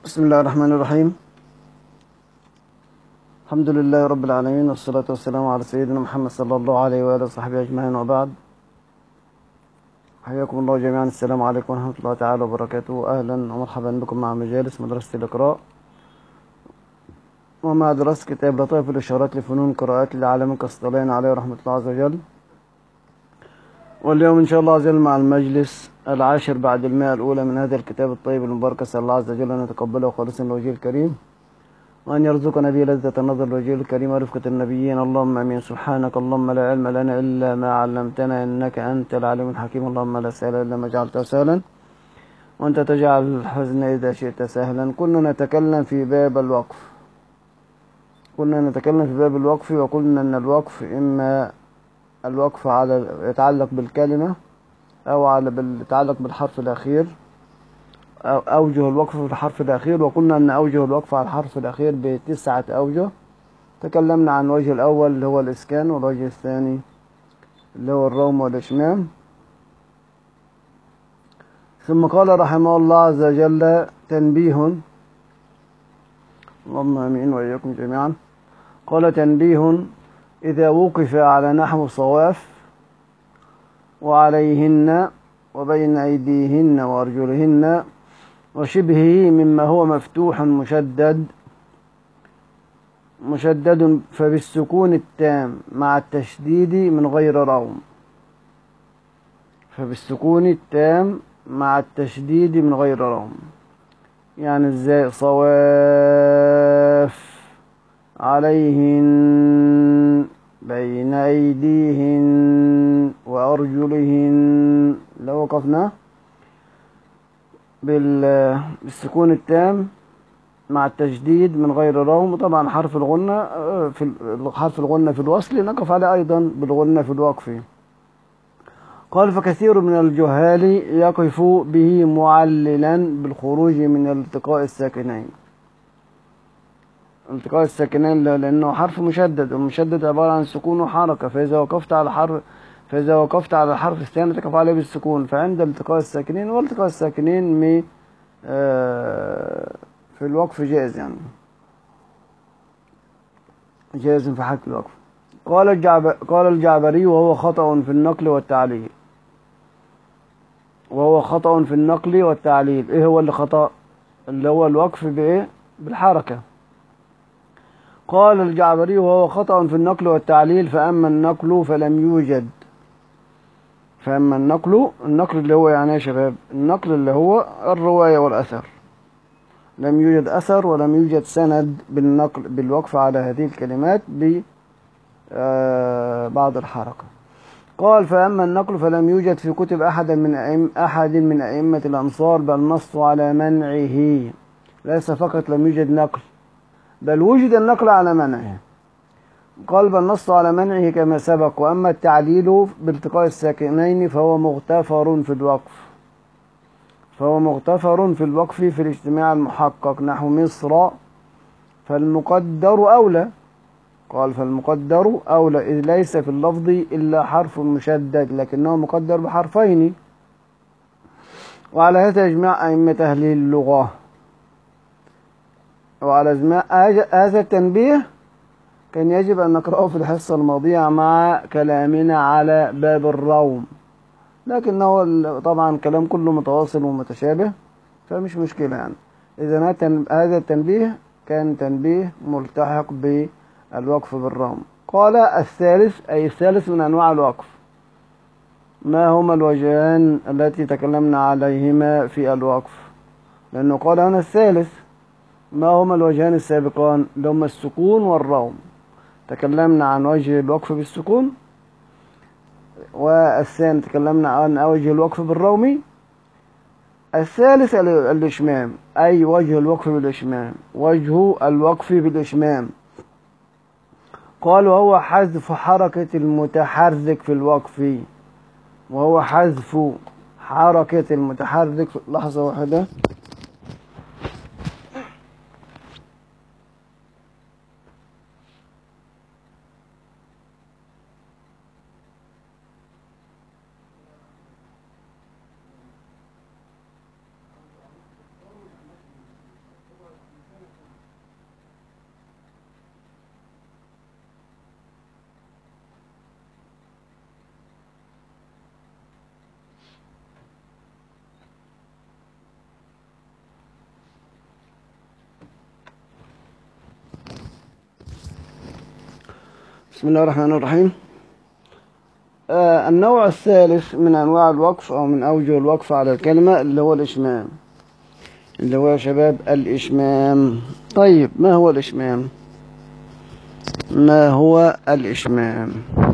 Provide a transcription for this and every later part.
بسم الله الرحمن الرحيم. الحمد لله رب العالمين، والصلاة والسلام على سيدنا محمد صلى الله عليه وآله وصحبه أجمعين، وبعد. حياكم الله جميعا. السلام عليكم ورحمة الله تعالى وبركاته. أهلا ومرحبا بكم مع مجالس مدرسة الإقراء ومع دراسة كتاب لطائف الإشارات لفنون قراءات للعالم القسطلاني عليه رحمة الله عز وجل. واليوم إن شاء الله عز وجل مع المجلس العاشر بعد 100 الأولى من هذا الكتاب الطيب المبارك. أسأل الله عز وجل أن يتقبله خالصا لوجهه الكريم، وأن يرزقنا به لذة النظر لوجهه الكريم ورفقة النبيين. اللهم آمين. سبحانك اللهم لا علم لنا إلا ما علمتنا، إنك أنت العليم الحكيم. اللهم لا سهل إلا ما جعلته سهلا، وأنت تجعل الحزن إذا شئت سهلا. كنا نتكلم في باب الوقف، وقلنا أن الوقف إما الوقف على يتعلق بالكلمة أو يتعلق بالحرف الأخير، أو أوجه الوقف في الحرف الأخير. وقلنا أن أوجه الوقف على الحرف الأخير ب9 أوجه. تكلمنا عن الوجه الأول اللي هو الإسكان، والوجه الثاني اللي هو الروم والإشمام. ثم قال رحمه الله عز وجل تنبيه، اللهم آمين وإياكم جميعا. قال تنبيه: إذا وقف على نحو صواف وعليهن وبين أيديهن وأرجلهن وشبهه مما هو مفتوح مشدد فبالسكون التام مع التشديد من غير روم. فبالسكون التام مع التشديد من غير روم. يعني ازاي؟ صواف، عليهن، بين أيديهن وأرجلهن. لو وقفنا بالسكون التام مع التشديد من غير روم، طبعا حرف الغنة في الوصل نقف عليه أيضا بالغنة في الوقف. قال: فكثير من الجهال يقف به معللا بالخروج من التقاء الساكنين. التقاء الساكنين لأنه حرف مشدد، والمشدد عبارة عن سكون وحركة، فإذا وقفت على الحرف الثاني تقف عليه بالسكون. فعند التقاء الساكنين، والتقاء الساكنين في الوقف جائز، يعني جائز في حالة الوقف. قال الجعبري: وهو خطأ في النقل والتعليل. ايه هو اللي خطأ؟ اللي هو الوقف بايه؟ بالحركة. قال الجعبري: وهو خطأ في النقل والتعليل، فأما النقل النقل اللي هو يعني يا شباب، النقل اللي هو الرواية والأثر، لم يوجد أثر ولم يوجد سند بالوقف على هذه الكلمات بعد الحركة. قال: فأما النقل فلم يوجد في كتب أحد من أئمة الأمصار، بل نصوا على منعه. ليس فقط لم يوجد نقل، بل وجد النقل على منعه. قال: بل نصوا على منعه كما سبق. وأما التعليل بالتقاء الساكنين فهو مغتفر في الوقف في الاجتماع المحقق، نحو مصر فالمقدر أولى. قال: فالمقدر أولى، إذ ليس في اللفظ إلا حرف مشدد، لكنه مقدر بحرفين. وعلى هذا إجماع أئمة أهل اللغة. وعلى إجماع هذا التنبيه كان يجب أن نقرأه في الحصة الماضية مع كلامنا على باب الروم، لكنه طبعا كلام كله متواصل ومتشابه، فمش مشكلة يعني. إذا هذا التنبيه كان تنبيه ملتحق بالوقف بالروم. قال: الثالث من أنواع الوقف. ما هما الوجهان التي تكلمنا عليهما في الوقف؟ لأنه قال هنا الثالث. ما هما الوجهان السابقان اللي هما السكون والروم؟ تكلمنا عن وجه الوقف بالسكون، والثاني تكلمنا عن وجه الوقف بالرومي. الثالث الإشمام. أي وجه الوقف بالإشمام؟ وجه الوقف بالإشمام. قال: وهو حذف حركة المتحرك في الوقف. لحظة واحدة. بسم الله الرحمن الرحيم. النوع الثالث من أنواع الوقف أو من أوجه الوقف على الكلمة اللي هو الإشمام، اللي هو يا شباب الإشمام. طيب ما هو الإشمام؟ ما هو الإشمام؟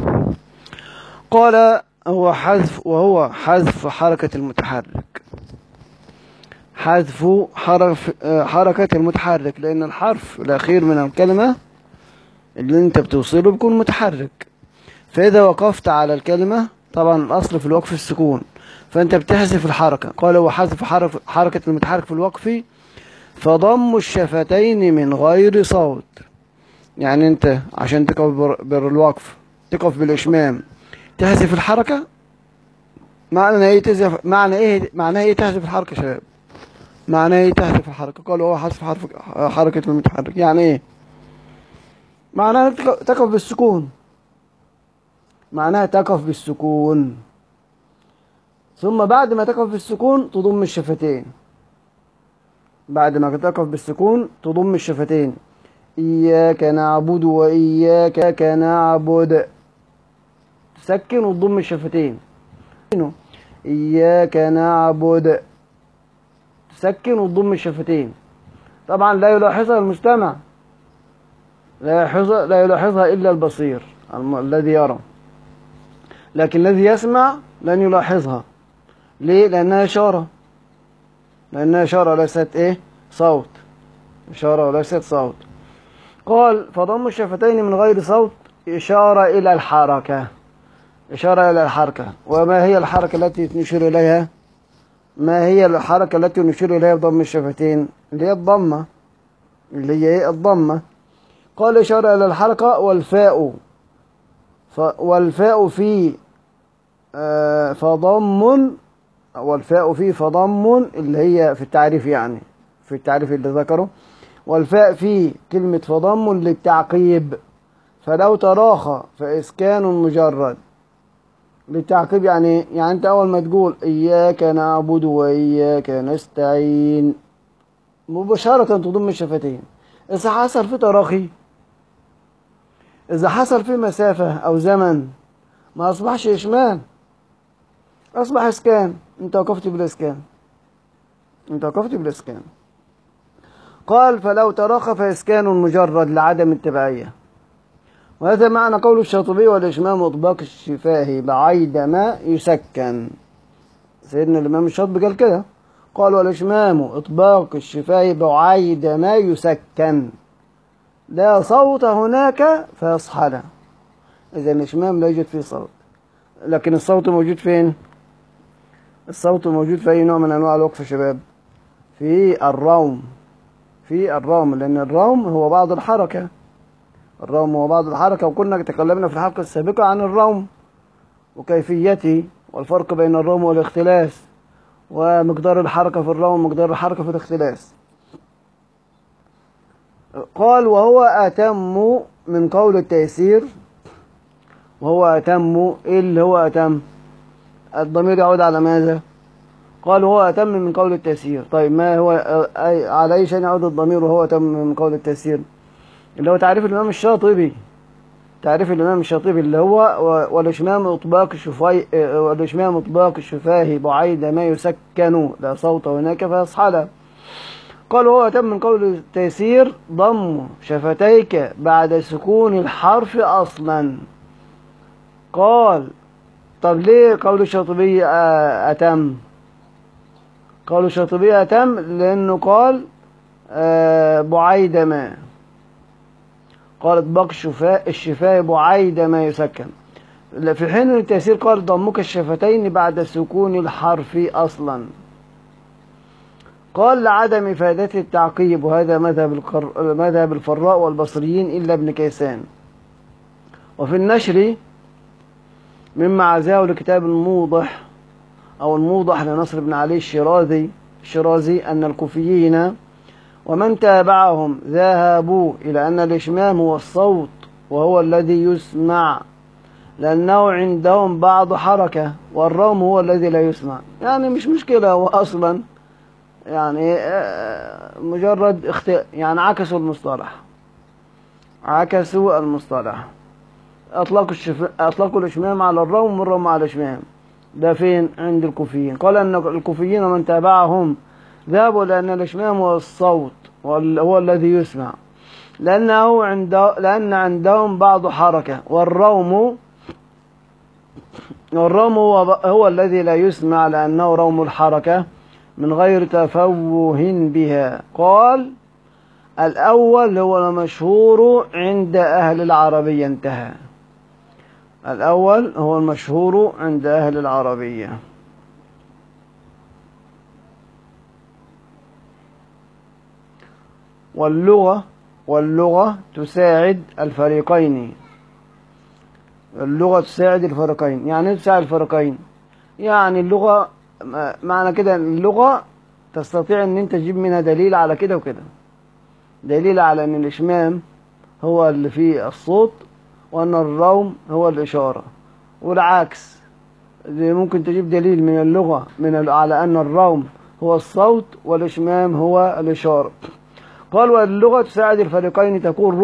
قال وهو حذف حركة المتحرك، حذف حركة المتحرك، لأن الحرف الأخير من الكلمة اللي أنت بتوصله بيكون متحرك، فإذا وقفت على الكلمة طبعا الأصل في الوقف السكون، فأنت بتحذف الحركة. قال هو حذف حركة المتحرك في الوقف فضم الشفتين من غير صوت. يعني أنت عشان تقف بالوقف، تقف بالإشمام، تحذف الحركة. معنى ايه تحذف الحركة يا شباب؟ معنى ايه تحذف الحركة؟ قال هو حذف حركة المتحرك. يعني ايه؟ معناها تقف بالسكون، معناها تقف بالسكون، ثم بعد ما تقف بالسكون تضم الشفتين. بعد ما تقف بالسكون تضم الشفتين. إياك نعبد وإياك نعبد، تسكن وتضم الشفتين. إياك نعبد، تسكن وتضم الشفتين. طبعا لا يلاحظها المستمع، لا يلاحظها إلا البصير الذي يرى، لكن الذي يسمع لن يلاحظها. ليه؟ لأنها إشارة، ليست إيه؟ صوت، إشارة وليست صوت. قال فضم الشفتين من غير صوت إشارة إلى الحركة، إشارة إلى الحركة. وما هي الحركة التي نشير إليها؟ ما هي الحركة التي نشير إليها بضم الشفتين؟ اللي هي الضمة، اللي هي إيه؟ الضمة. قال إشارة إلى الحركة. والفاء في فضم، والفاء في فضم اللي هي في التعريف، يعني في التعريف اللي ذكره. والفاء في كلمة فضم للتعقيب، فلو تراخى فإسكان مجرد. للتعقيب يعني أنت أول ما تقول إياك نعبد وإياك نستعين مباشرة تضم الشفتين. إذا حصل في تراخي، إذا حصل في مسافة أو زمن، ما أصبحش إشمام، أصبح إسكان. أنت وقفت بالإسكان. قال فلو تراخى فإسكان مجرد لعدم التبعية. وهذا معنى قول الشاطبي والإشمام إطباق الشفاه بعيدما يسكن. سيدنا الإمام الشاطبي قال كده، قال والإشمام إطباق الشفاه بعيدما يسكن، لا صوت هناك فيصحل. إذا الإشمام لا يوجد فيه صوت، لكن الصوت موجود فين؟ الصوت موجود في أي نوع من أنواع الوقف يا شباب؟ في الروم، لأن الروم هو بعض الحركة. وكنا تكلمنا في الحلقة السابقة عن الروم وكيفيته والفرق بين الروم والاختلاس، ومقدار الحركة في الروم ومقدار الحركة في الاختلاس. قال وهو أتم من قول التيسير. وهو أتم، إيه اللي هو أتم؟ الضمير يعود على ماذا؟ قال وهو أتم من قول التيسير. طيب ما هو على أي شيء يعود الضمير وهو أتم من قول التيسير؟ اللي هو تعريف الإمام الشاطبي، اللي هو والإشمام إطباق الشفاه بعيد ما يسكن، لا صوت هناك فيصحل. قال وهو أتم من قول التيسير ضم شفتيك بعد سكون الحرف أصلا. قال طب ليه قول الشاطبي أتم؟ قول الشاطبي أتم لأنه قال بعيد ما، قال اطباق الشفاه بعيد ما يسكن، في حين التيسير قال ضمك الشفتين بعد سكون الحرف أصلا. قال لعدم إفادة التعقيب، وهذا مذهب الفراء والبصريين إلا ابن كيسان. وفي النشر مما عزاه لكتاب الموضح أو الموضح لنصر بن علي الشرازي أن الكوفيين ومن تابعهم ذهبوا إلى أن الإشمام هو الصوت وهو الذي يسمع، لأنه عندهم بعض حركة، والروم هو الذي لا يسمع. يعني مش مشكلة، هو أصلا يعني مجرد يعني عكسوا المصطلح. أطلقوا الإشمام على الروم والروم على الإشمام. ده فين؟ عند الكوفيين. قال أن الكوفيين ومن تابعهم ذهبوا لأن الإشمام هو الصوت هو الذي يسمع، لأن عندهم بعض حركة، والروم هو الذي لا يسمع لأنه روم الحركة من غير تفوه بها. قال الأول هو المشهور عند أهل العربية. انتهى. الأول هو المشهور عند أهل العربية. واللغة تساعد الفريقين. اللغة تساعد الفريقين. يعني ايه تساعد الفريقين؟ يعني اللغة، معنى كده اللغة تستطيع ان انت تجيب منها دليل على كده وكده، دليل على ان الاشمام هو اللي فيه الصوت وان الروم هو الاشارة، والعكس. ممكن تجيب دليل من اللغة على ان الروم هو الصوت والاشمام هو الاشارة. قال واللغة تساعد الفريقين تقول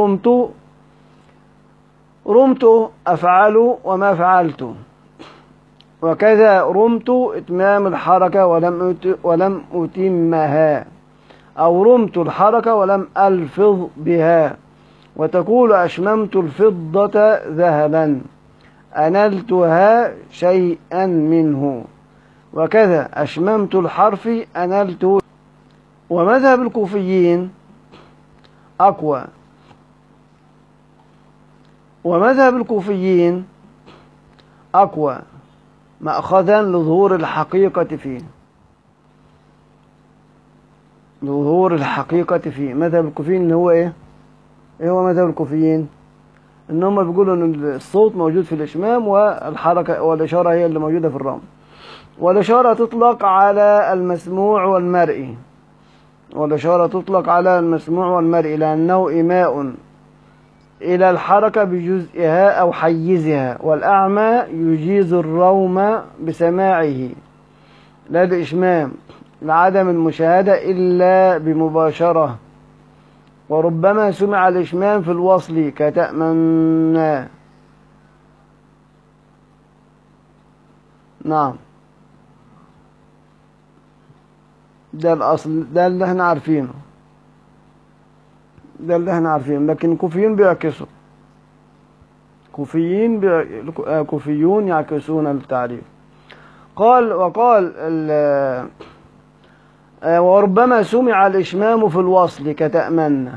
رمت أفعل وما فعلت، وكذا رمت إتمام الحركة ولم أتمها، أو رمت الحركة ولم ألفظ بها. وتقول أشممت الفضة ذهبا أنلتها شيئا منه، وكذا أشممت الحرف أنلته. ومذهب الكوفيين أقوى. مأخذا لظهور الحقيقة فيه. مذهب الكوفيين اللي هو ايه هو مذهب الكوفيين؟ ان هم بيقولوا ان الصوت موجود في الاشمام، والحركة والاشارة هي اللي موجودة في الرمل. والاشارة تطلق على المسموع والمرئي، لأنه إيماء إلى الحركة بجزئها أو حيزها، والأعمى يجيز الروم بسماعه لا بإشمام لعدم المشاهدة إلا بمباشرة. وربما سمع الإشمام في الوصل كتأمنا. نعم، ده الأصل، ده اللي احنا عارفينه، لكن الكوفيين بيعكسوا. كوفيون يعكسون التعريف. وقال وربما سمع الإشمام في الوصل كتأمنا.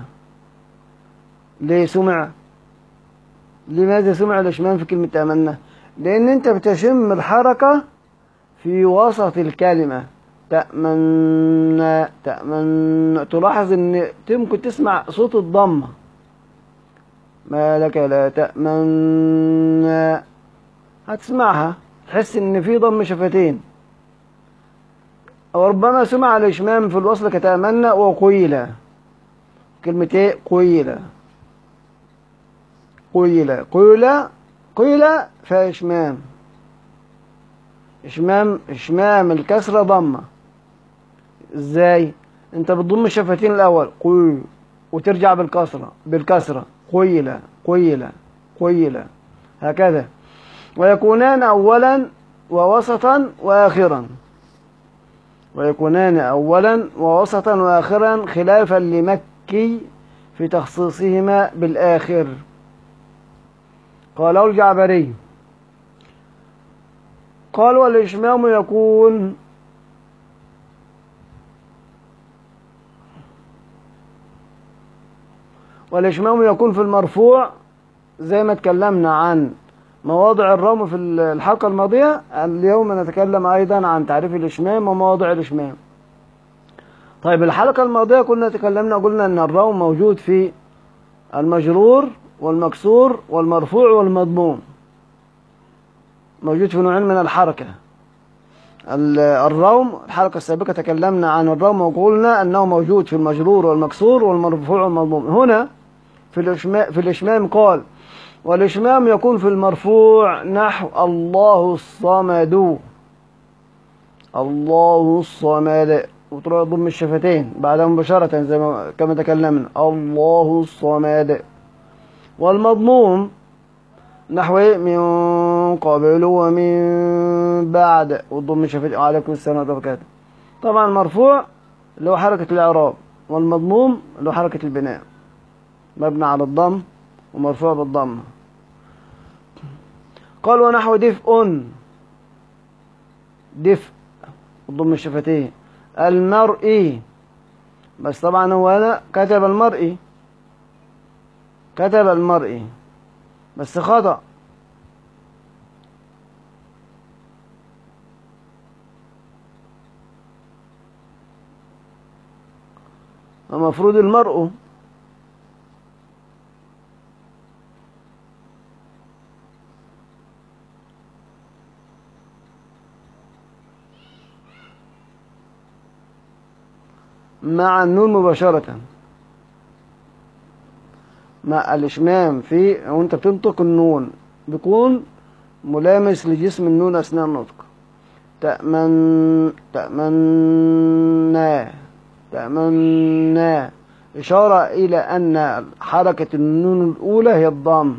لماذا سمع الإشمام في كلمة تأمنا؟ لأن أنت بتشم الحركة في وسط الكلمة. تأمنا. تلاحظ أن ممكن تسمع صوت الضمة. ما لك لا تأمنا، هتسمعها تحس أن في ضم شفتين. وربما سمع الإشمام في الوصل كتأمنا وقيل. كلمة ايه؟ قيل فإشمام. إشمام الكسرة ضمة. ازاي؟ انت بتضم الشفتين الأول وترجع بالكسرة قيل هكذا. ويكونان أولا ووسطا وآخرا خلافا لمكي في تخصيصهما بالآخر. قاله الجعبري. قال والإشمام يكون في المرفوع، زي ما تكلمنا عن مواضع الروم في الحلقة الماضية. اليوم نتكلم أيضا عن تعريف الإشمام ومواضع الإشمام. طيب، الحلقة الماضية قلنا أن الروم موجود في المجرور والمكسور والمرفوع والمضموم، موجود في نوعين من الحركة. الروم الحلقة السابقة تكلمنا عن الروم وقلنا أنه موجود في المجرور والمكسور والمرفوع والمضموم. هنا في الإشمام قال والإشمام يكون في المرفوع نحو الله الصمد، وتروح ضم الشفتين بعدها مباشرة كما تكلمنا الله الصمد. والمضموم نحو من قبل ومن بعد والضم شفتين وعليكم السلام ورحمة الله وبركاته. طبعا مرفوع اللي هو حركة الإعراب، والمضموم اللي هو حركة البناء، مبني على الضم ومرفوع بالضم. قال ونحو دفء، دفء والضم الشفتين، المرئي، بس طبعا هو هنا كتب المرئي، كتب المرئي بس خطأ. المفروض المرء. مع النون مباشرة، مع الإشمام في وانت بتنطق النون بيكون ملامس لجسم النون أثناء النطق. تأمنا، تأمنا، إشارة إلى أن حركة النون الأولى هي الضم،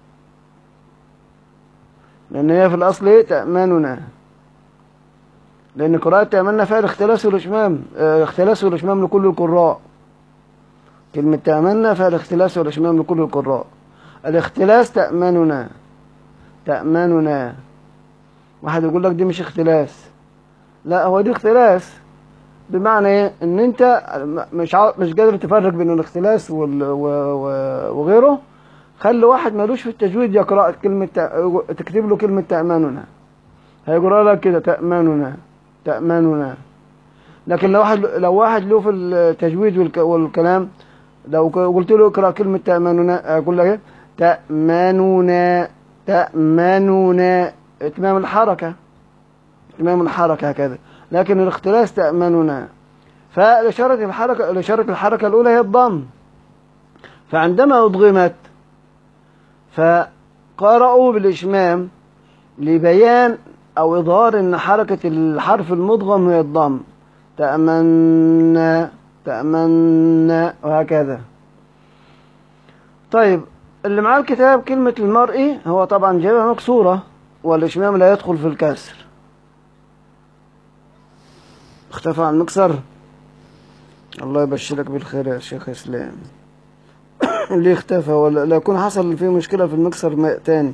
لأن هي في الأصل إيه؟ تأمننا، لأن قراءة تأمننا فيها الاختلاس والإشمام، اختلاس والإشمام لكل القراء. كلمة تأمننا فيها الاختلاس والإشمام لكل القراء. الاختلاس تأمننا، تأمننا. واحد يقول لك دي مش اختلاس، لا هو دي اختلاس، بمعنى ايه؟ ان انت مش قادر تفرق بين الاختلاس وغيره. خلي واحد مالوش في التجويد يقرأ كلمة تكتب له كلمة تأمننا، هيقرأ لك كده تأمننا، تأمننا. لكن لو واحد له في التجويد والكلام، لو قلت له اقرأ كلمة تأمننا أقول لك ايه؟ تأمننا، تأمننا، اتمام الحركة، اتمام الحركة هكذا. لكن الاختلاس تأمننا، فإشارة الحركة الأولى هي الضم. فعندما أضغمت فقرأوا بالإشمام لبيان أو إظهار أن حركة الحرف المضغم هي الضم. تأمنا، تأمنا، وهكذا. طيب اللي معاه الكتاب كلمة المرئي هو طبعا جايبها مكسورة، والإشمام لا يدخل في الكسر. اختفى عن المكسر. الله يبشرك بالخير يا شيخ إسلام. اللي اختفى ولا لا يكون حصل فيه مشكلة في المكسر تاني،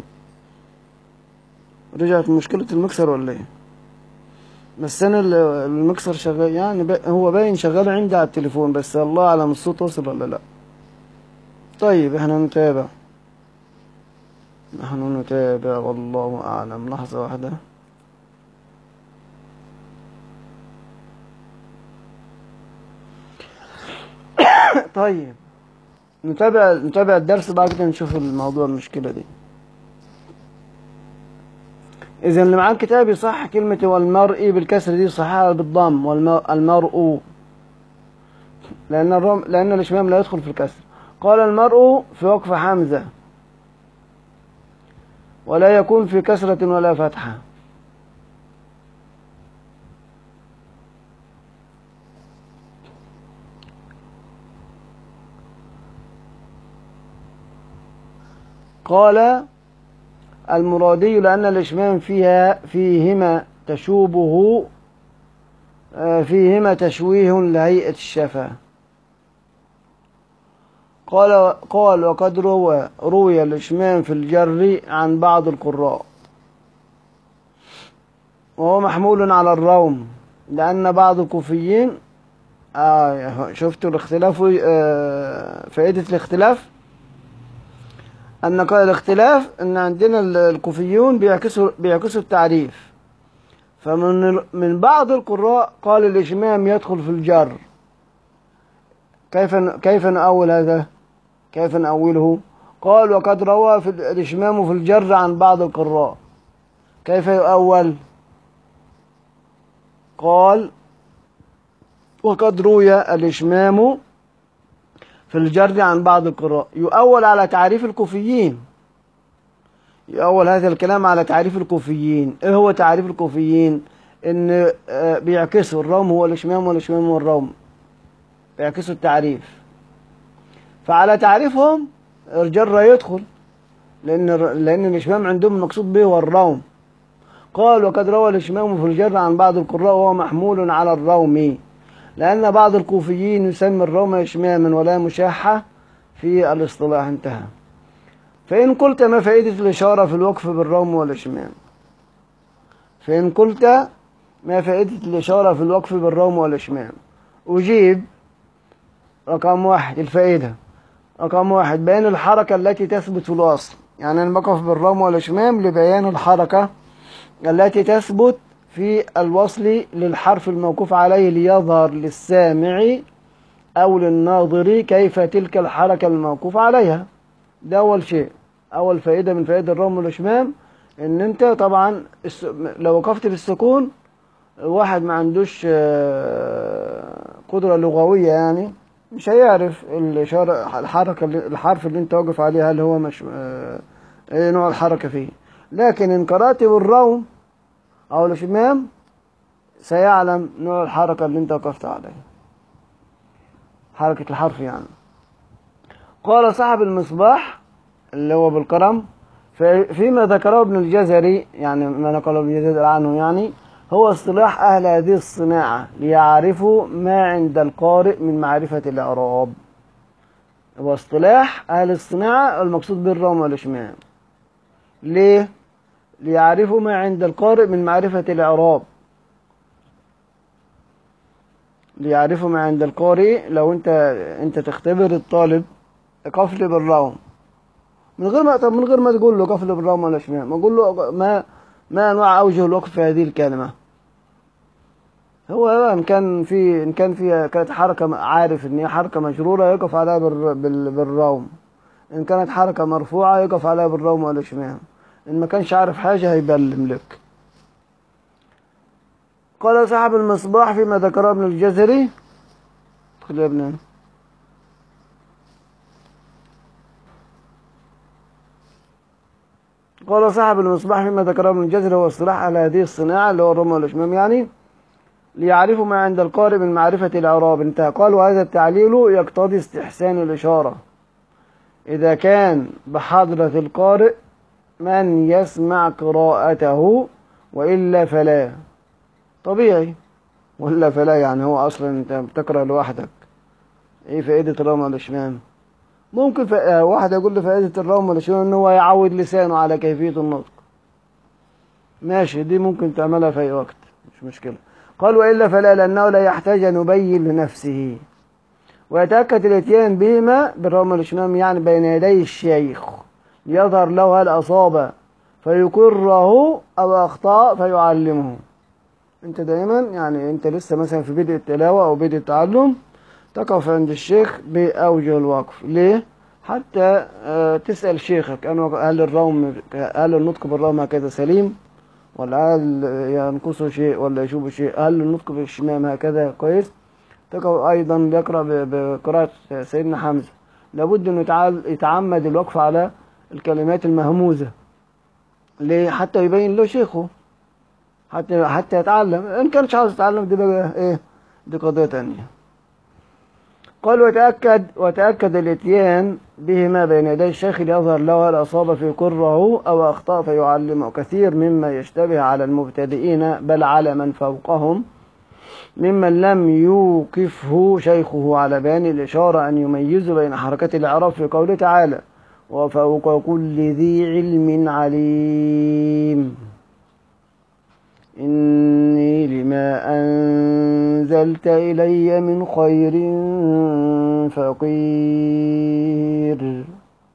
رجعت مشكلة المكسر ولا ايه؟ بس انا المكسر شغال يعني، هو باين شغال عندي على التليفون، بس الله اعلم الصوت وصل ولا لا. طيب احنا نتابع، نحن نتابع والله اعلم. لحظة واحدة. طيب نتابع الدرس بعد كده نشوف الموضوع المشكلة دي. إذا اللي معاه الكتاب يصح كلمة والمرئي بالكسر دي صحها بالضم، والمرء، لأن الإشمام لا يدخل في الكسر. قال المرء في وقف حمزة، ولا يكون في كسرة ولا فتحة. قال المرادي لأن الإشمام فيهما تشوبه، فيهما تشويه لهيئة الشفا. قال وقد روي الإشمام في الجر عن بعض القراء، وهو محمول على الروم، لأن بعض الكوفيين شفتوا الاختلاف، فائدة الاختلاف أن الاختلاف أن عندنا الكوفيون بيعكسوا التعريف. فمن بعض القراء قال الإشمام يدخل في الجر. كيف نأول هذا؟ كيف نأوله؟ قال وقد روى في الإشمام في الجر عن بعض القراء. كيف يؤول؟ قال وقد روي الإشمام في الجر عن بعض القراء. يؤول على تعريف الكوفيين، يؤول هذا الكلام على تعريف الكوفيين. ايه هو تعريف الكوفيين؟ ان بيعكسوا الروم هو الإشمام والإشمام هو الروم، بيعكسوا التعريف. فعلى تعريفهم الجر يدخل، لأن الإشمام عندهم المقصود به هو الروم. قال وقد روى الإشمام في الجر عن بعض القراء وهو محمول على الروم، لأن بعض الكوفيين يسمي الروم إشماما ولا مشاحة في الاصطلاح. انتهى. فإن قلت ما فائدة الإشارة في الوقف بالروم والإشمام؟ فإن قلت ما فائدة الإشارة في الوقف بالروم والإشمام؟ أجيب: رقم واحد الفائدة، رقم واحد بيان الحركة التي تثبت في الوصل. يعني أنا بقف بالروم والإشمام لبيان الحركة التي تثبت في الوصل للحرف الموقوف عليه، ليظهر للسامع أو للناظر كيف تلك الحركة الموقوف عليها. ده أول شيء، أول فائدة من فائدة الروم والإشمام، إن أنت طبعا لو وقفت بالسكون، واحد ما عندوش قدرة لغوية يعني مش هيعرف الإشارة الحركة الحرف اللي أنت واقف عليه هل هو مش إيه نوع الحركة فيه. لكن إن قرأت بالروم أو الإشمام سيعلم نوع الحركة اللي أنت وقفت عليها، حركة الحرف يعني. قال صاحب المصباح اللي هو بالقلم فيما ذكره ابن الجزري، يعني ما نقله ابن الجزري عنه، يعني هو اصطلاح أهل هذه الصناعة ليعرفوا ما عند القارئ من معرفة الإعراب. هو اصطلاح أهل الصناعة المقصود بالروم والإشمام. ليه؟ ليعرفوا ما عند القارئ من معرفة الإعراب. ليعرفوا ما عند القارئ. لو انت تختبر الطالب قفل بالروم من غير ما تقول له قفل بالروم ولا إشمام، اقول له ما انواع اوجه الوقف في هذه الكلمه. هو ان كان فيها كانت حركه عارف ان هي حركه مجروره يقف عليها بالروم، ان كانت حركه مرفوعه يقف عليها بالروم ولا إشمام، ان ما كانش عارف حاجه هيبلم لك. قال صاحب المصباح فيما ذكره ابن الجزري، ادخل يا ابني. قال صاحب المصباح فيما ذكره ابن الجزري هو اصطلاح على هذه الصناعة اللي هو الروم والإشمام، يعني ليعرفوا ما عند القارئ من معرفة الإعراب. انتهى. قال وهذا التعليل يقتضي استحسان الإشارة إذا كان بحضرة القارئ من يسمع قراءته، وإلا فلا. طبيعي، وإلا فلا يعني هو أصلا انت بتقرأ لوحدك، ايه فائدة الروم والإشمام؟ ممكن واحد يقول لي فائدة الروم والإشمام ان هو يعود لسانه على كيفية النطق، ماشي، دي ممكن تعملها في أي وقت مش مشكلة. قال وإلا فلا، لأنه لا يحتاج أن يبين لنفسه، ويتأكد الاتيان بهما بالروم والإشمام يعني بين يدي الشيخ ليظهر له هل أصاب فيقره أو أخطأ فيعلمه. أنت دائما يعني أنت لسه مثلا في بدء التلاوة أو بدء التعلم تقف عند الشيخ بأوجه الوقف. ليه؟ حتى تسأل شيخك هل النطق بالروم هكذا سليم، ولا هل ينقصه شيء ولا يشوب شيء، هل النطق بالإشمام هكذا كويس. تقرأ أيضا بيقرأ بقراءة سيدنا حمزة لابد أنه يتعمد الوقف على الكلمات المهموزة. ليه؟ حتى يبين له شيخه، حتى يتعلم. إن كانش عاوز يتعلم دي بقى إيه، دي قضية تانية. قال وتأكد الاتيان بهما بين يدي الشيخ ليظهر له هل أصاب في كره أو أخطأ فيعلمه. كثير مما يشتبه على المبتدئين بل على من فوقهم ممن لم يوقفه شيخه على بيان الإشارة أن يميزوا بين حركات الإعراب في قوله تعالى وفوق كل ذي علم عليم، إني لما أنزلت إلي من خير فقير.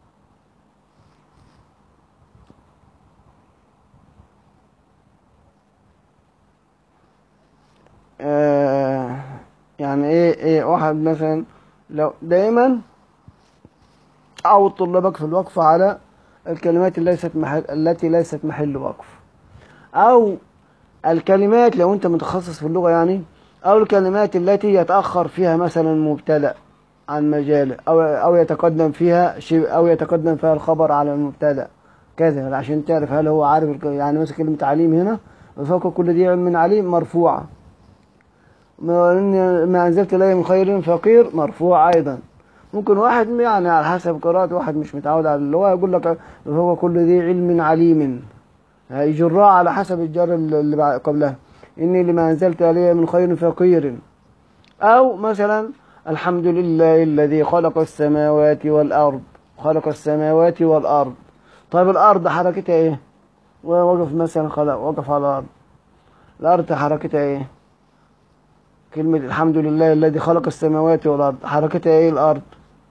يعني ايه واحد مثلا لو دايما عود طلابك في الوقف على الكلمات التي ليست محل وقف، او الكلمات لو انت متخصص في اللغة يعني، او الكلمات التي يتأخر فيها مثلا مبتدأ عن مجاله، او يتقدم فيها شيء، او يتقدم فيها الخبر على المبتدأ كذا، عشان تعرف هل هو عارف. يعني مثلا كلمة عليم هنا وفوق كل ذي علم عليم مرفوعة، ما أنزلت إليه من خير فقير مرفوع أيضا. ممكن واحد يعني على حسب قراءة واحد مش متعود على اللي هو يقول لك هو كل ذي علم عليم، يجرها على حسب الجر اللي قبلها، إني لما أنزلت عليه من خير فقير. أو مثلا الحمد لله الذي خلق السماوات والأرض، خلق السماوات والأرض. طيب الأرض حركتها إيه؟ وقف مثلا وقف على الأرض، الأرض حركتها إيه؟ كلمة الحمد لله الذي خلق السماوات والأرض حركتها إيه الأرض؟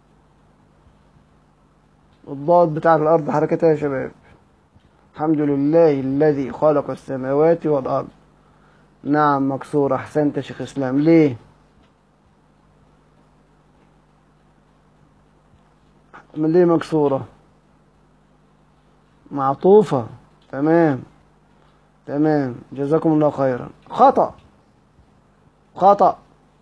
الضاد بتاع الأرض حركتها يا شباب. الحمد لله الذي خلق السماوات والأرض. نعم مكسورة، أحسنت يا شيخ إسلام. ليه؟ من ليه مكسورة؟ معطوفة. تمام تمام، جزاكم الله خيرا. خطأ، خطأ،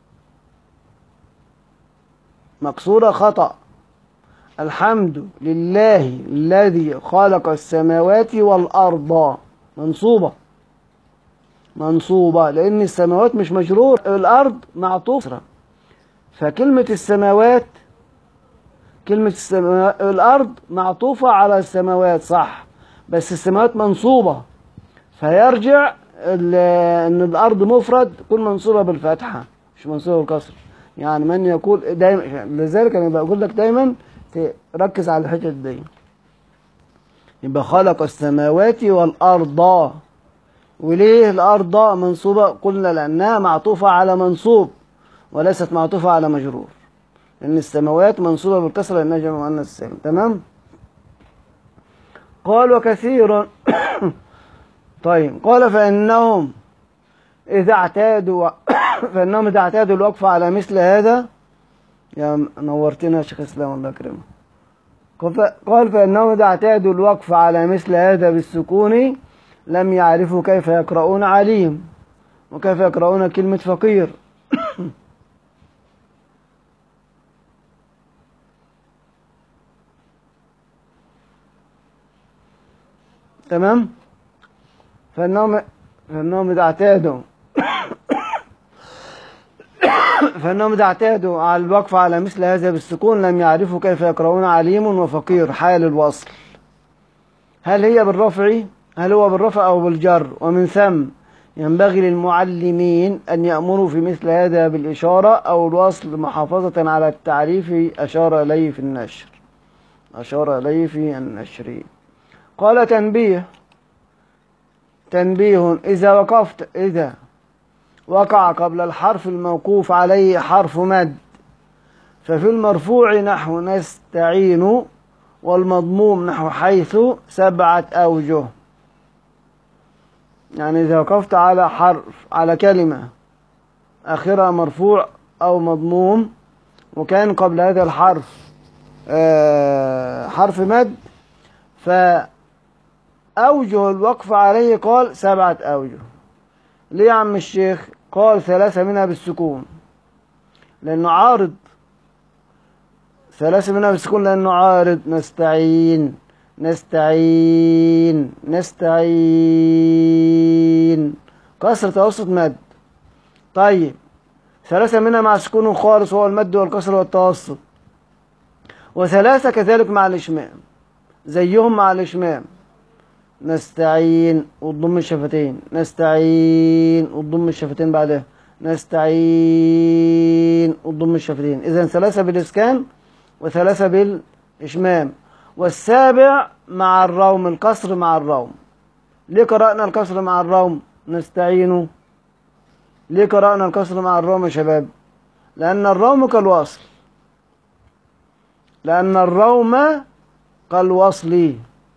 مكسورة خطأ. الحمد لله الذي خلق السماوات والأرض منصوبة، منصوبة لأن السماوات مش مجرور، الأرض معطوفة. فكلمة السماوات، كلمة الأرض معطوفة على السماوات صح، بس السماوات منصوبة، فيرجع ان الارض مفرد تكون منصوبه بالفتحه مش منصوبه بالكسر. يعني من يقول دايما، لذلك انا بقول لك دايما تركز على الحته دي. يبقى خلق السماوات والارض. وليه الارض منصوبه؟ قلنا لانها معطوفه على منصوب وليست معطوفه على مجرور، لان السماوات منصوبه بالكسر لانها جمع مؤنث سالم. تمام. قال وكثير طيب قال فإنهم إذا اعتادوا فإنهم إذا اعتادوا الوقف على مثل هذا. يا نورتنا يا شيخ إسلام الله يكرمك. قال فإنهم إذا اعتادوا الوقف على مثل هذا بالسكون لم يعرفوا كيف يقرؤون عليم وكيف يقرؤون كلمة فقير. تمام. فإنهم إذا اعتادوا فإنهم إذا اعتادوا على الوقف على مثل هذا بالسكون لم يعرفوا كيف يقرؤون عليم وفقير حال الوصل. هل هي بالرفع؟ هل هو بالرفع أو بالجر؟ ومن ثم ينبغي للمعلمين أن يأمروا في مثل هذا بالإشارة أو الوصل محافظة على التعريف أشار إليه في النشر. أشار إليه في النشر. قال تنبيه. تنبيه إذا وقع قبل الحرف الموقوف عليه حرف مد ففي المرفوع نحو نستعين والمضموم نحو حيث 7 أوجه. يعني إذا وقفت على حرف، على كلمة آخرها مرفوع أو مضموم وكان قبل هذا الحرف حرف مد، فأوجه الوقف عليه قال 7 أوجه. ليه يا عم الشيخ؟ قال 3 منها بالسكون لأنه عارض. 3 منها بالسكون لأنه عارض. نستعين نستعين نستعين كسر توسط مد. طيب 3 منها مع سكون خالص هو المد والكسر والتوسط، و3 كذلك مع الإشمام زيهم مع الإشمام. نستعين وتضم الشفتين، نستعين وتضم الشفتين بعدها، نستعين وتضم الشفتين. إذن 3 بالإسكان و3 بالإشمام، والسابع مع الروم، الكسر مع الروم. ليه قرأنا الكسر مع الروم؟ نستعين. ليه قرأنا الكسر مع الروم يا شباب؟ لأن الروم كالوصل، لأن الروم كالوصل.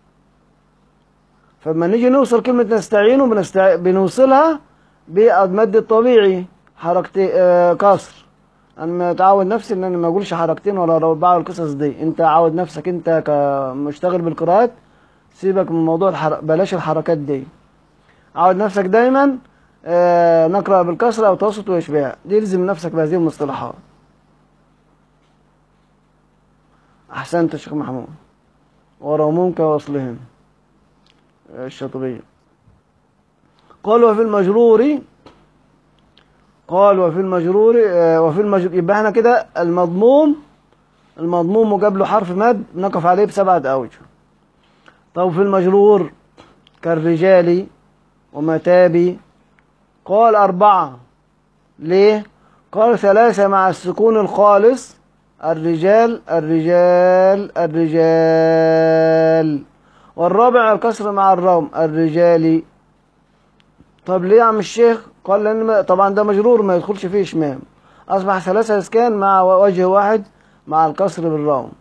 فلما نيجي نوصل كلمة نستعين بنوصلها بالمد الطبيعي حركتين كسر. انا متعود نفسي ان انا ما اقولش حركتين ولا 4 القصص دي. انت عود نفسك انت كمشتغل بالقراءات سيبك من موضوع بلاش الحركات دي. عود نفسك دايما نقرأ بالكسر او توسط واشباع، دي الزم نفسك بهذه المصطلحات. احسنت يا شيخ محمود. ورومون كوصلهم الشاطبية. قال وفي المجرور، قال وفي المجرور يبقى احنا كده المضموم المضموم وجاب له حرف مد نقف عليه ب7 أوجه. طب في المجرور كالرجال ومتابي قال 4. ليه؟ قال 3 مع السكون الخالص، الرجال الرجال الرجال، والرابع الكسر مع الروم الرجال. طب ليه يا عم الشيخ؟ قال لأن طبعا ده مجرور ما يدخلش فيه إشمام، أصبح 3 إسكان مع وجه واحد مع الكسر بالروم.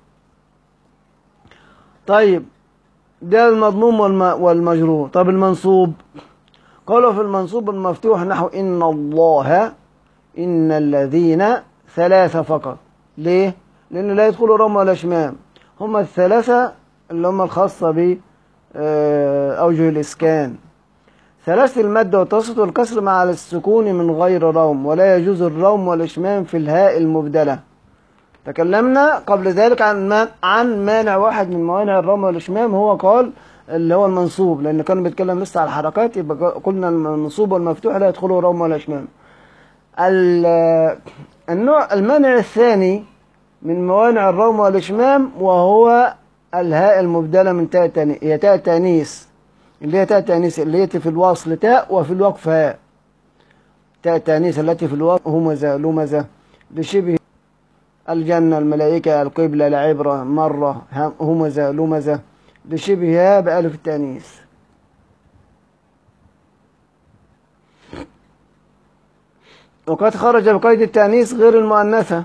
طيب ده المضموم والمجرور. طب المنصوب قالوا في المنصوب المفتوح نحو إن الله إن الذين 3 فقط. ليه؟ لأنه لا يدخل روم ولا شمام، هم ال3 اللي هم الخاصة بأوجه الإسكان. 3 المد والتوسط والكسر مع السكون من غير روم، ولا يجوز الروم والإشمام في الهاء المبدلة. تكلمنا قبل ذلك عن مانع واحد من موانع الروم والإشمام، هو قال اللي هو المنصوب، لأن كان بيتكلم لسه على الحركات، يبقى قلنا المنصوب والمفتوح لا يدخله روم ولا إشمام. المانع الثاني من موانع الروم والإشمام وهو الهاء المبدلة من تاء تانيث، هي تاء تانيث اللي هي تاء تانيث اللي هي في الوصل تاء وفي الوقف هاء. تاء تانيث التي في الوصل همزة لمزة بشبه الجنة الملائكة القبلة العبرة مرة همزة لمزة بشبهها بألف التانيث. وقد خرج بقيد التانيث غير المؤنثة،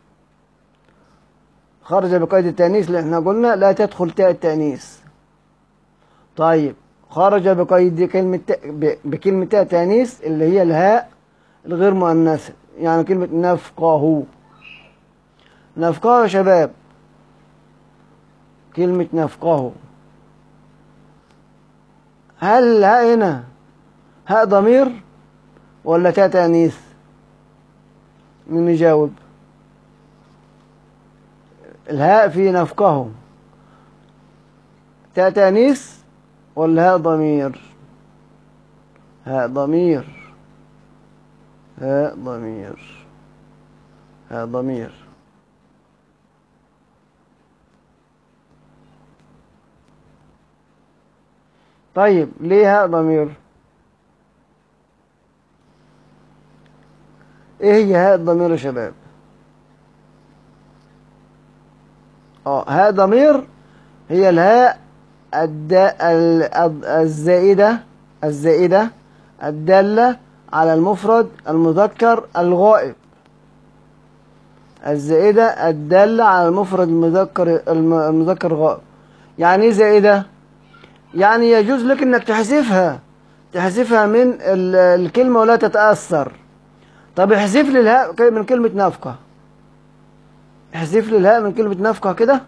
خرج بقيد التانيث اللي احنا قلنا لا تدخل تاء التانيث. طيب خرج بقيد بكلمة تاء تانيث اللي هي الهاء الغير مؤنثة، يعني كلمة نفقه. نفقه يا شباب، كلمة نفقه، هل الهاء هنا هاء ضمير ولا تاء تانيث؟ مين يجاوب؟ الهاء في نفقه تاء تانيث ولا هاء ضمير؟ هاء ضمير، هاء ضمير، هاء ضمير. طيب ليه هاء ضمير؟ ايه هي هاء الضمير يا شباب؟ هاء ضمير هي الهاء الزائدة الدالة على المفرد المذكر الغائب. الزائدة الدالة على المفرد المذكر الغائب. يعني ايه زائدة؟ يعني يجوز لك انك تحذفها من الكلمة ولا تتأثر. طب احذف لي الهاء من كلمة نفقة، احذف لي الهاء من كلمة نفقة كده.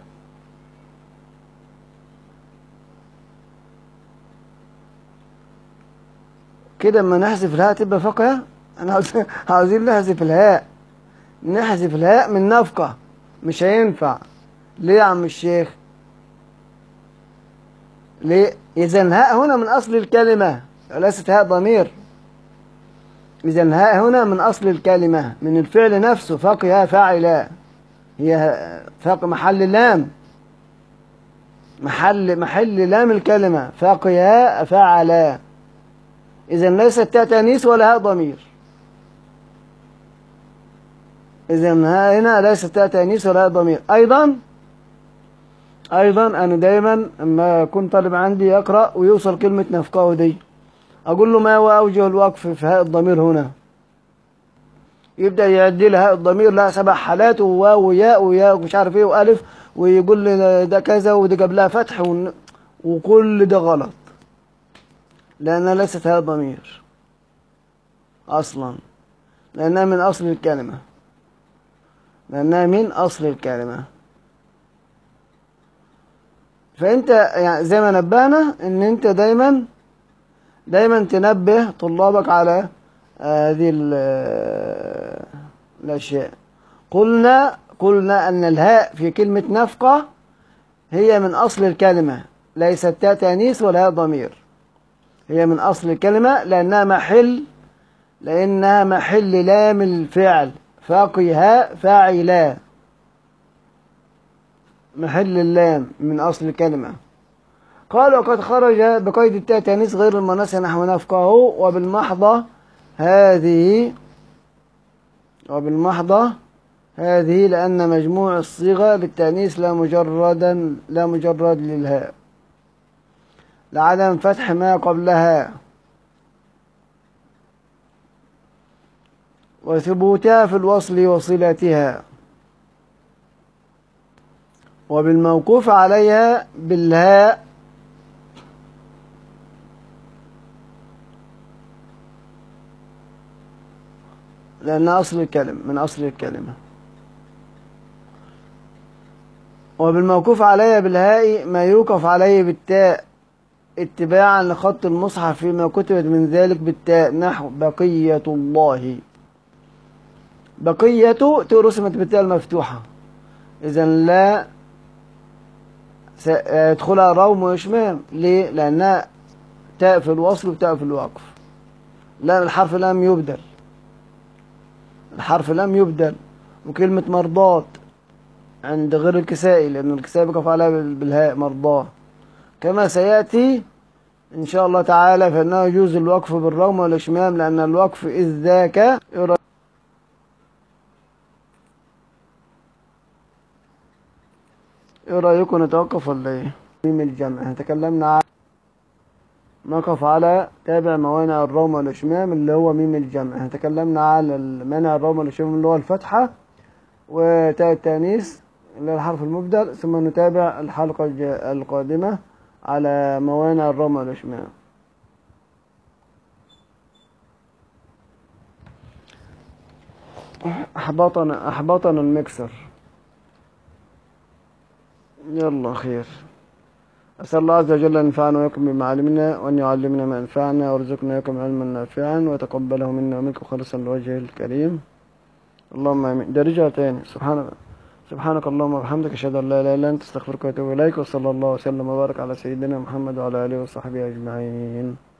كده اما نحذف الهاء تبقى فقه. انا عاوزين نحذف الهاء، نحذف الهاء من نفقة، مش هينفع. ليه يا عم الشيخ؟ ليه؟ إذا الهاء هنا من أصل الكلمة وليست هاء ضمير. إذا الهاء هنا من أصل الكلمة، من الفعل نفسه، فقه فاعلا، هي فقه محل لام، محل لام الكلمة، فقه فاعلا. إذا ليست تاء تانيث ولا هاء ضمير. إذا هنا ليست تاء تانيث ولا هاء ضمير. أيضا أنا دايما لما كنت طالب عندي يقرأ ويوصل كلمة نفقه دي، أقول له ما هو أوجه الوقف في هاء الضمير هنا؟ يبدأ يعدي لي هاء الضمير لها 7 حالات، وواو وياء وياء ومش عارف ايه وألف، ويقول لي ده كذا ودي قبلها فتح وكل ده غلط، لأنها ليست هاء ضمير أصلا، لأنها من أصل الكلمة، لأنها من أصل الكلمة. فأنت يعني زي ما نبهنا إن أنت دايما تنبه طلابك على هذه الأشياء. قلنا أن الهاء في كلمة نفقة هي من أصل الكلمة، ليست تاء تانيث ولا هاء ضمير، هي من أصل الكلمة لأنها محل لام الفعل، فقه فاعلا. محل اللام من أصل الكلمة. قال وقد خرج بقيد التاء تانيث غير المناص نحو نفقه وبالمحضة هذه لأن مجموع الصيغة للتأنيث لا مجرد للهاء لعدم فتح ما قبلها وثبوتها في الوصل وصلتها وبالموقوف عليها بالهاء لأنها من أصل الكلمة وبالموقوف عليها بالهاء ما يوقف عليه بالتاء اتباعا لخط المصحف فيما كتبت من ذلك بالتاء نحو بقية الله. بقية رسمت بالتاء المفتوحة إذا لا يدخلها روم وإشمام. ليه؟ لأنها تاء في الوصل وتاء في الوقف. لا الحرف لم يبدل. وكلمة مرضات عند غير الكسائي لأن الكسائي بيقف عليها بالهاء مرضاه كما سيأتي إن شاء الله تعالى. فإنه يجوز الوقف بالروم والإشمام لأن الوقف إذ ذاك. إيه رأيكم نتوقف ولا إيه؟ ميم الجمع احنا تكلمنا نقف على تابع موانع الروم والإشمام اللي هو ميم الجمع. احنا تكلمنا على مانع الروم والإشمام اللي هو الفتحة وتاء التانيث اللي هو الحرف المبدل. ثم نتابع الحلقة القادمة على موانع الروم والإشمام. أحبطنا المكسر. يلا خير. أسأل الله عز وجل أن ينفعنا ويكم بما علمنا وأن يعلمنا ما ينفعنا ويرزقنا ويكم علما نافعا ويتقبله منا ومنكم خالصا لوجهه الكريم. اللهم آمين. ده رجع تاني. سبحانك اللهم وبحمدك أشهد أن لا إله إلا أنت أستغفرك وأتوب إليك. وصلى الله وسلم وبارك على سيدنا محمد وعلى آله وصحبه أجمعين.